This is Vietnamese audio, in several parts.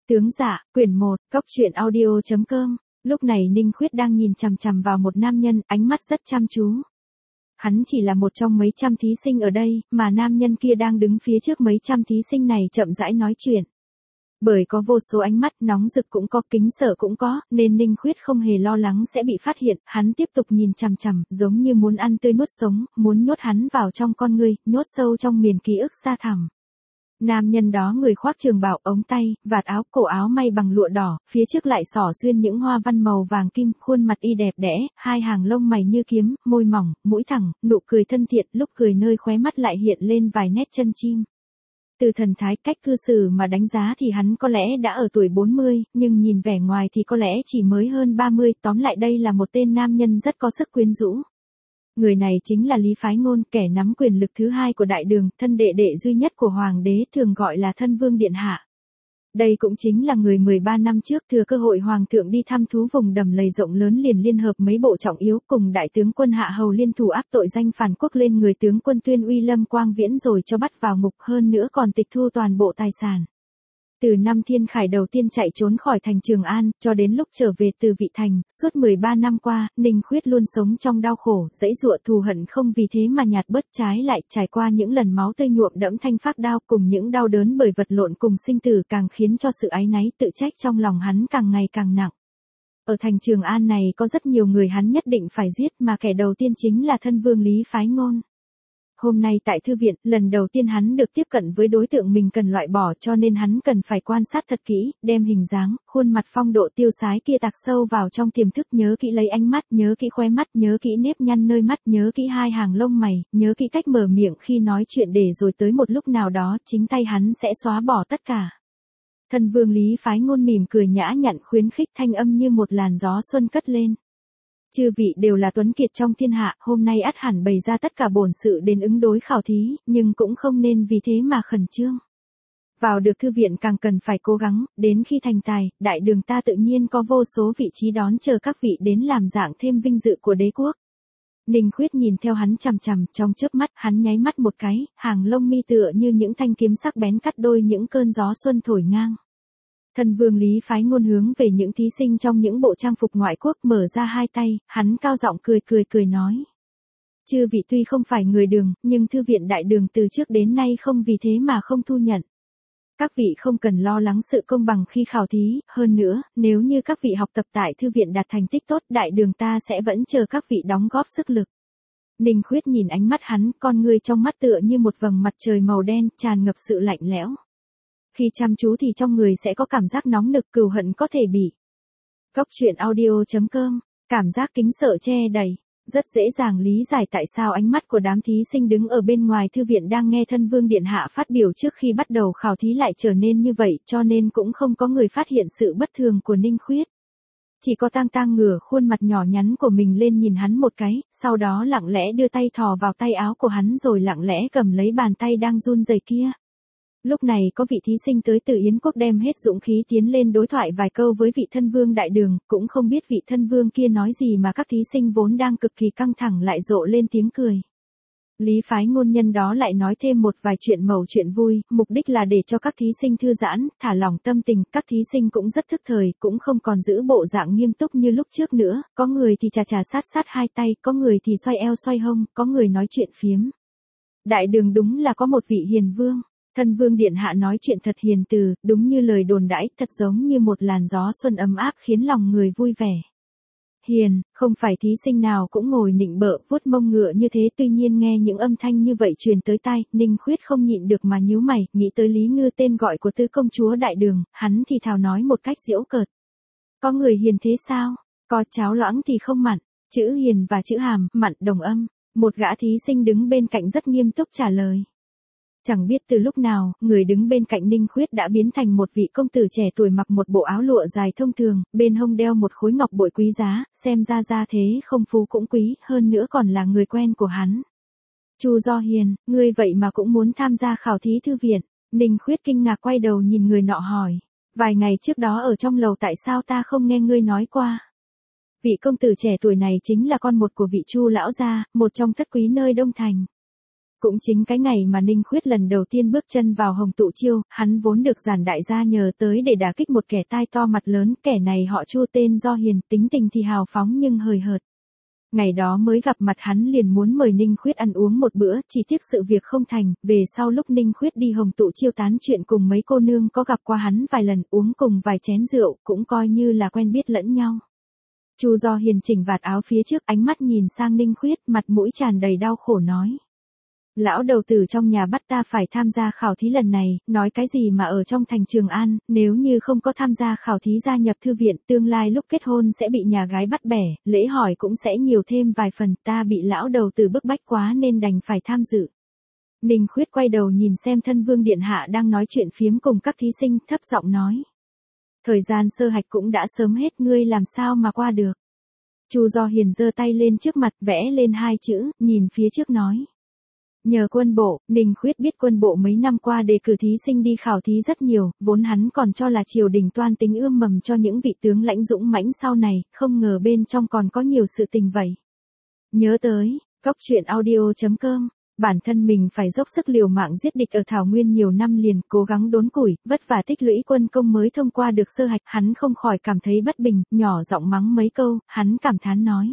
Tướng Dạ, quyển 1, Cốc truyện audio.com. Lúc này Ninh Khuyết đang nhìn chằm chằm vào một nam nhân, ánh mắt rất chăm chú. Hắn chỉ là một trong mấy trăm thí sinh ở đây, mà nam nhân kia đang đứng phía trước mấy trăm thí sinh này chậm rãi nói chuyện. Bởi có vô số ánh mắt, nóng rực cũng có, kính sợ cũng có, nên Ninh Khuyết không hề lo lắng sẽ bị phát hiện, hắn tiếp tục nhìn chằm chằm, giống như muốn ăn tươi nuốt sống, muốn nhốt hắn vào trong con người, nhốt sâu trong miền ký ức xa thẳm. Nam nhân đó người khoác trường bào, ống tay, vạt áo, cổ áo may bằng lụa đỏ, phía trước lại xỏ xuyên những hoa văn màu vàng kim, khuôn mặt y đẹp đẽ, hai hàng lông mày như kiếm, môi mỏng, mũi thẳng, nụ cười thân thiện, lúc cười nơi khóe mắt lại hiện lên vài nét chân chim. Từ thần thái, cách cư xử mà đánh giá thì hắn có lẽ đã ở tuổi 40, nhưng nhìn vẻ ngoài thì có lẽ chỉ mới hơn 30, tóm lại đây là một tên nam nhân rất có sức quyến rũ. Người này chính là Lý Phái Ngôn, kẻ nắm quyền lực thứ hai của đại đường, thân đệ đệ duy nhất của hoàng đế, thường gọi là thân vương điện hạ. Đây cũng chính là người 13 năm trước thừa cơ hội hoàng thượng đi thăm thú vùng đầm lầy rộng lớn liền liên hợp mấy bộ trọng yếu cùng đại tướng quân Hạ Hầu liên thủ áp tội danh phản quốc lên người tướng quân Tuyên Uy Lâm Quang Viễn rồi cho bắt vào ngục, hơn nữa còn tịch thu toàn bộ tài sản. Từ năm Thiên Khải đầu tiên chạy trốn khỏi thành Trường An, cho đến lúc trở về từ Vị Thành, suốt 13 năm qua, Ninh Khuyết luôn sống trong đau khổ, dẫy dụa thù hận không vì thế mà nhạt bớt, trái lại trải qua những lần máu tươi nhuộm đẫm thanh phác đao cùng những đau đớn bởi vật lộn cùng sinh tử càng khiến cho sự áy náy tự trách trong lòng hắn càng ngày càng nặng. Ở thành Trường An này có rất nhiều người hắn nhất định phải giết mà kẻ đầu tiên chính là thân vương Lý Phái Ngôn. Hôm nay tại thư viện, lần đầu tiên hắn được tiếp cận với đối tượng mình cần loại bỏ cho nên hắn cần phải quan sát thật kỹ, đem hình dáng, khuôn mặt phong độ tiêu sái kia tạc sâu vào trong tiềm thức, nhớ kỹ lấy ánh mắt, nhớ kỹ khóe mắt, nhớ kỹ nếp nhăn nơi mắt, nhớ kỹ hai hàng lông mày, nhớ kỹ cách mở miệng khi nói chuyện để rồi tới một lúc nào đó chính tay hắn sẽ xóa bỏ tất cả. Thân vương Lý Phái Ngôn mỉm cười nhã nhặn khuyến khích, thanh âm như một làn gió xuân cất lên. Chư vị đều là tuấn kiệt trong thiên hạ, hôm nay ắt hẳn bày ra tất cả bổn sự đến ứng đối khảo thí, nhưng cũng không nên vì thế mà khẩn trương. Vào được thư viện càng cần phải cố gắng, đến khi thành tài, đại đường ta tự nhiên có vô số vị trí đón chờ các vị đến làm dạng thêm vinh dự của đế quốc. Ninh Khuyết nhìn theo hắn chằm chằm, trong chớp mắt hắn nháy mắt một cái, hàng lông mi tựa như những thanh kiếm sắc bén cắt đôi những cơn gió xuân thổi ngang. Thân vương Lý Phái Ngôn hướng về những thí sinh trong những bộ trang phục ngoại quốc mở ra hai tay, hắn cao giọng cười nói. Chư vị tuy không phải người đường, nhưng thư viện đại đường từ trước đến nay không vì thế mà không thu nhận. Các vị không cần lo lắng sự công bằng khi khảo thí, hơn nữa, nếu như các vị học tập tại thư viện đạt thành tích tốt, đại đường ta sẽ vẫn chờ các vị đóng góp sức lực. Ninh Khuyết nhìn ánh mắt hắn, con người trong mắt tựa như một vầng mặt trời màu đen, tràn ngập sự lạnh lẽo. Khi chăm chú thì trong người sẽ có cảm giác nóng nực, cừu hận có thể bị. Cốc truyện audio.com, cảm giác kính sợ che đầy. Rất dễ dàng lý giải tại sao ánh mắt của đám thí sinh đứng ở bên ngoài thư viện đang nghe thân vương điện hạ phát biểu trước khi bắt đầu khảo thí lại trở nên như vậy, cho nên cũng không có người phát hiện sự bất thường của Ninh Khuyết. Chỉ có Tang ngửa khuôn mặt nhỏ nhắn của mình lên nhìn hắn một cái, sau đó lặng lẽ đưa tay thò vào tay áo của hắn rồi lặng lẽ cầm lấy bàn tay đang run rẩy kia. Lúc này có vị thí sinh tới từ Yến quốc đem hết dũng khí tiến lên đối thoại vài câu với vị thân vương đại đường, cũng không biết vị thân vương kia nói gì mà các thí sinh vốn đang cực kỳ căng thẳng lại rộ lên tiếng cười. Lý Phái Ngôn nhân đó lại nói thêm một vài chuyện mẩu chuyện vui, mục đích là để cho các thí sinh thư giãn, thả lỏng tâm tình, các thí sinh cũng rất thức thời, cũng không còn giữ bộ dạng nghiêm túc như lúc trước nữa, có người thì chà sát hai tay, có người thì xoay eo xoay hông, có người nói chuyện phiếm. Đại đường đúng là có một vị hiền vương. Thân vương điện hạ nói chuyện thật hiền từ, đúng như lời đồn đãi, thật giống như một làn gió xuân ấm áp khiến lòng người vui vẻ. Hiền, không phải thí sinh nào cũng ngồi nịnh bợ, vuốt mông ngựa như thế, tuy nhiên nghe những âm thanh như vậy truyền tới tai, Ninh Khuyết không nhịn được mà nhíu mày, nghĩ tới Lý Ngư tên gọi của tứ công chúa đại đường, hắn thì thào nói một cách giễu cợt. Có người hiền thế sao? Có cháo loãng thì không mặn, chữ hiền và chữ hàm, mặn đồng âm, một gã thí sinh đứng bên cạnh rất nghiêm túc trả lời. Chẳng biết từ lúc nào, người đứng bên cạnh Ninh Khuyết đã biến thành một vị công tử trẻ tuổi mặc một bộ áo lụa dài thông thường, bên hông đeo một khối ngọc bội quý giá, xem ra gia thế không phú cũng quý, hơn nữa còn là người quen của hắn. Chu Do Hiền, ngươi vậy mà cũng muốn tham gia khảo thí thư viện? Ninh Khuyết kinh ngạc quay đầu nhìn người nọ hỏi. Vài ngày trước đó ở trong lầu tại sao ta không nghe ngươi nói qua? Vị công tử trẻ tuổi này chính là con một của vị Chu lão gia, một trong thất quý nơi Đông Thành. Cũng chính cái ngày mà Ninh Khuyết lần đầu tiên bước chân vào Hồng Tụ Chiêu, hắn vốn được Giản đại gia nhờ tới để đả kích một kẻ tai to mặt lớn, kẻ này họ Chu tên Do Hiền, tính tình thì hào phóng nhưng hời hợt. Ngày đó mới gặp mặt hắn liền muốn mời Ninh Khuyết ăn uống một bữa, chỉ tiếc sự việc không thành, về sau lúc Ninh Khuyết đi Hồng Tụ Chiêu tán chuyện cùng mấy cô nương có gặp qua hắn vài lần, uống cùng vài chén rượu, cũng coi như là quen biết lẫn nhau. Chu Do Hiền chỉnh vạt áo phía trước, ánh mắt nhìn sang Ninh Khuyết, mặt mũi tràn đầy đau khổ nói. Lão đầu tử trong nhà bắt ta phải tham gia khảo thí lần này, nói cái gì mà ở trong thành Trường An, nếu như không có tham gia khảo thí gia nhập thư viện, tương lai lúc kết hôn sẽ bị nhà gái bắt bẻ, lễ hỏi cũng sẽ nhiều thêm vài phần, ta bị lão đầu tử bức bách quá nên đành phải tham dự. Ninh Khuyết quay đầu nhìn xem thân vương điện hạ đang nói chuyện phiếm cùng các thí sinh, thấp giọng nói. Thời gian sơ hạch cũng đã sớm hết, ngươi làm sao mà qua được. Chu Do Hiền giơ tay lên trước mặt, vẽ lên hai chữ, nhìn phía trước nói. Nhờ quân bộ, Ninh Khuyết biết quân bộ mấy năm qua đề cử thí sinh đi khảo thí rất nhiều, vốn hắn còn cho là triều đình toan tính ươm mầm cho những vị tướng lãnh dũng mãnh sau này, không ngờ bên trong còn có nhiều sự tình vậy. Nhớ tới, coctruyện.audio.com, bản thân mình phải dốc sức liều mạng giết địch ở Thảo Nguyên nhiều năm liền, cố gắng đốn củi, vất vả tích lũy quân công mới thông qua được sơ hạch, hắn không khỏi cảm thấy bất bình, nhỏ giọng mắng mấy câu, hắn cảm thán nói.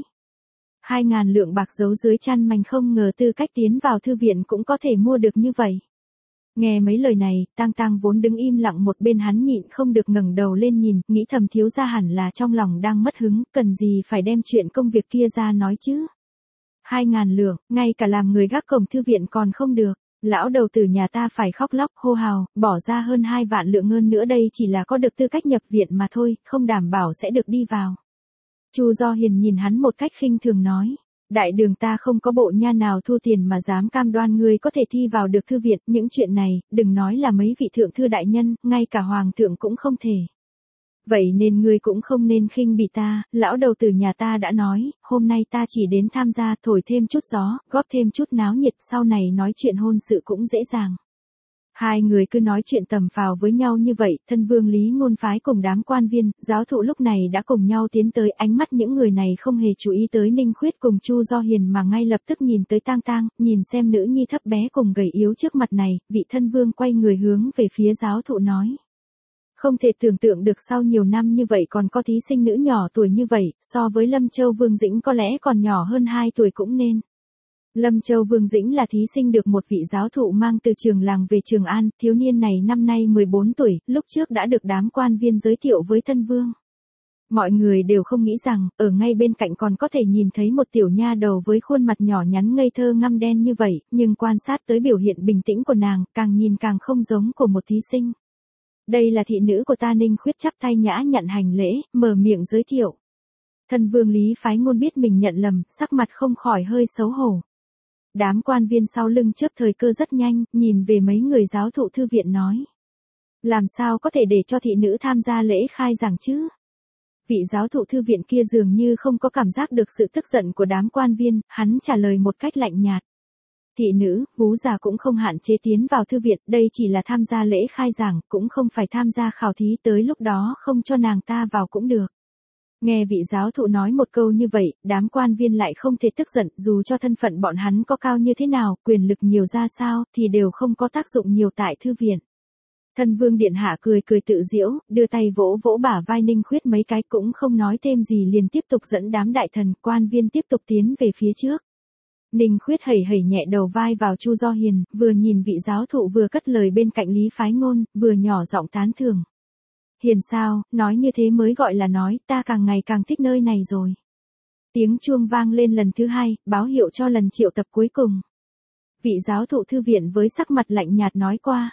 2.000 lượng bạc giấu dưới chăn mành, không ngờ tư cách tiến vào thư viện cũng có thể mua được như vậy. Nghe mấy lời này, Tang Tang vốn đứng im lặng một bên hắn nhịn không được ngẩng đầu lên nhìn, nghĩ thầm thiếu gia hẳn là trong lòng đang mất hứng, cần gì phải đem chuyện công việc kia ra nói chứ. 2.000 lượng, ngay cả làm người gác cổng thư viện còn không được. Lão đầu tử nhà ta phải khóc lóc hô hào, bỏ ra hơn 2 vạn lượng ngân nữa đây chỉ là có được tư cách nhập viện mà thôi, không đảm bảo sẽ được đi vào. Chu Do Hiền nhìn hắn một cách khinh thường nói, đại đường ta không có bộ nha nào thu tiền mà dám cam đoan ngươi có thể thi vào được thư viện, những chuyện này, đừng nói là mấy vị thượng thư đại nhân, ngay cả hoàng thượng cũng không thể. Vậy nên ngươi cũng không nên khinh bỉ ta, lão đầu tử nhà ta đã nói, hôm nay ta chỉ đến tham gia thổi thêm chút gió, góp thêm chút náo nhiệt, sau này nói chuyện hôn sự cũng dễ dàng. Hai người cứ nói chuyện tầm phào với nhau như vậy, thân vương Lý Ngôn Phái cùng đám quan viên, giáo thụ lúc này đã cùng nhau tiến tới, ánh mắt những người này không hề chú ý tới Ninh Khuyết cùng Chu Do Hiền mà ngay lập tức nhìn tới Tang Tang, nhìn xem nữ nhi thấp bé cùng gầy yếu trước mặt này, vị thân vương quay người hướng về phía giáo thụ nói. Không thể tưởng tượng được sau nhiều năm như vậy còn có thí sinh nữ nhỏ tuổi như vậy, so với Lâm Châu Vương Dĩnh có lẽ còn nhỏ hơn 2 tuổi cũng nên. Lâm Châu Vương Dĩnh là thí sinh được một vị giáo thụ mang từ Trường Làng về Trường An, thiếu niên này năm nay 14 tuổi, lúc trước đã được đám quan viên giới thiệu với thân vương. Mọi người đều không nghĩ rằng, ở ngay bên cạnh còn có thể nhìn thấy một tiểu nha đầu với khuôn mặt nhỏ nhắn ngây thơ ngăm đen như vậy, nhưng quan sát tới biểu hiện bình tĩnh của nàng, càng nhìn càng không giống của một thí sinh. Đây là thị nữ của ta. Ninh Khuyết chắp tay nhã nhận hành lễ, mở miệng giới thiệu. Thân vương Lý Phái Ngôn biết mình nhận lầm, sắc mặt không khỏi hơi xấu hổ. Đám quan viên sau lưng chớp thời cơ rất nhanh, nhìn về mấy người giáo thụ thư viện nói. Làm sao có thể để cho thị nữ tham gia lễ khai giảng chứ? Vị giáo thụ thư viện kia dường như không có cảm giác được sự tức giận của đám quan viên, hắn trả lời một cách lạnh nhạt. Thị nữ, vú già cũng không hạn chế tiến vào thư viện, đây chỉ là tham gia lễ khai giảng, cũng không phải tham gia khảo thí, tới lúc đó không cho nàng ta vào cũng được. Nghe vị giáo thụ nói một câu như vậy, đám quan viên lại không thể tức giận, dù cho thân phận bọn hắn có cao như thế nào, quyền lực nhiều ra sao, thì đều không có tác dụng nhiều tại thư viện. Thân vương điện hạ cười cười tự giễu, đưa tay vỗ vỗ bả vai Ninh Khuyết mấy cái cũng không nói thêm gì liền tiếp tục dẫn đám đại thần, quan viên tiếp tục tiến về phía trước. Ninh Khuyết hẩy hẩy nhẹ đầu vai vào Chu Do Hiền, vừa nhìn vị giáo thụ vừa cất lời bên cạnh Lý Phái Ngôn, vừa nhỏ giọng tán thưởng. Hiền sao, nói như thế mới gọi là nói, ta càng ngày càng thích nơi này rồi. Tiếng chuông vang lên lần thứ 2, báo hiệu cho lần triệu tập cuối cùng. Vị giáo thụ thư viện với sắc mặt lạnh nhạt nói qua.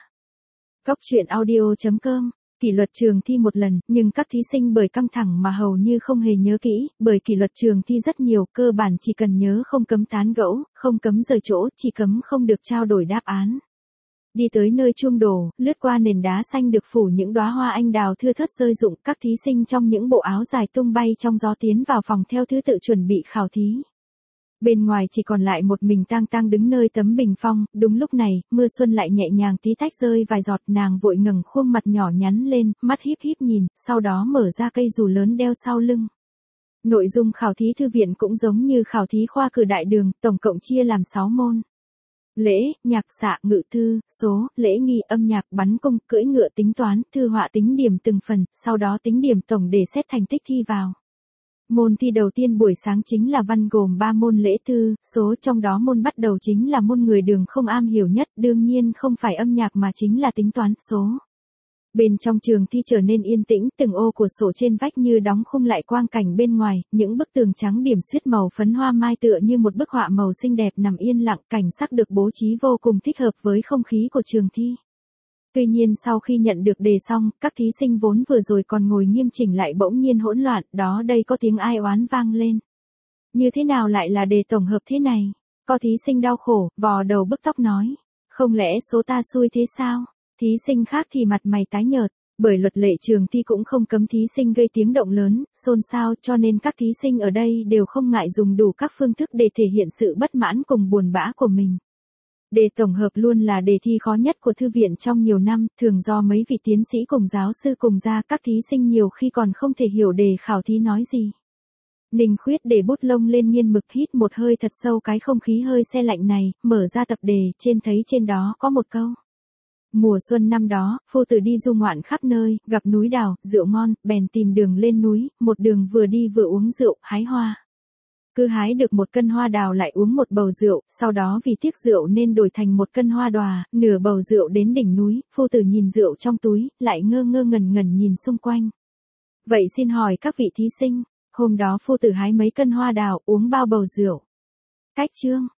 Coctruyện.audio.com, kỷ luật trường thi một lần, nhưng các thí sinh bởi căng thẳng mà hầu như không hề nhớ kỹ, bởi kỷ luật trường thi rất nhiều, cơ bản chỉ cần nhớ không cấm tán gẫu, không cấm rời chỗ, chỉ cấm không được trao đổi đáp án. Đi tới nơi chuông đổ, lướt qua nền đá xanh được phủ những đóa hoa anh đào thưa thớt rơi rụng, các thí sinh trong những bộ áo dài tung bay trong gió tiến vào phòng theo thứ tự chuẩn bị khảo thí. Bên ngoài chỉ còn lại một mình Tang Tang đứng nơi tấm bình phong, đúng lúc này, mưa xuân lại nhẹ nhàng tí tách rơi vài giọt, nàng vội ngẩng khuôn mặt nhỏ nhắn lên, mắt híp híp nhìn, sau đó mở ra cây dù lớn đeo sau lưng. Nội dung khảo thí thư viện cũng giống như khảo thí khoa cử đại đường, tổng cộng chia làm 6 môn. lễ, nhạc xạ, ngự thư, số, lễ nghi, âm nhạc, bắn cung, cưỡi ngựa, tính toán, thư họa, tính điểm từng phần, sau đó tính điểm tổng để xét thành tích thi vào. Môn thi đầu tiên buổi sáng chính là văn gồm 3 môn lễ thư, số, trong đó môn bắt đầu chính là môn người Đường không am hiểu nhất, đương nhiên không phải âm nhạc mà chính là tính toán, số. Bên trong trường thi trở nên yên tĩnh, từng ô của sổ trên vách như đóng khung lại quang cảnh bên ngoài, những bức tường trắng điểm xuyết màu phấn hoa mai tựa như một bức họa màu xinh đẹp nằm yên lặng, cảnh sắc được bố trí vô cùng thích hợp với không khí của trường thi. Tuy nhiên sau khi nhận được đề xong, các thí sinh vốn vừa rồi còn ngồi nghiêm chỉnh lại bỗng nhiên hỗn loạn, đó đây có tiếng ai oán vang lên. Như thế nào lại là đề tổng hợp thế này? Có thí sinh đau khổ, vò đầu bứt tóc nói. Không lẽ số ta xui thế sao? Thí sinh khác thì mặt mày tái nhợt, bởi luật lệ trường thi cũng không cấm thí sinh gây tiếng động lớn, xôn xao cho nên các thí sinh ở đây đều không ngại dùng đủ các phương thức để thể hiện sự bất mãn cùng buồn bã của mình. Đề tổng hợp luôn là đề thi khó nhất của thư viện trong nhiều năm, thường do mấy vị tiến sĩ cùng giáo sư cùng ra, các thí sinh nhiều khi còn không thể hiểu đề khảo thí nói gì. Ninh Khuyết để bút lông lên nghiên mực, hít một hơi thật sâu cái không khí hơi se lạnh này, mở ra tập đề, thấy trên đó có một câu. Mùa xuân năm đó, phu tử đi du ngoạn khắp nơi, gặp núi đào, rượu ngon, bèn tìm đường lên núi, một đường vừa đi vừa uống rượu, hái hoa. Cứ hái được 1 cân hoa đào lại uống 1 bầu rượu, sau đó vì tiếc rượu nên đổi thành 1 cân hoa đòa, nửa bầu rượu đến đỉnh núi, phu tử nhìn rượu trong túi, lại ngơ ngơ ngẩn ngẩn nhìn xung quanh. Vậy xin hỏi các vị thí sinh, hôm đó phu tử hái mấy cân hoa đào, uống bao bầu rượu? Cách chương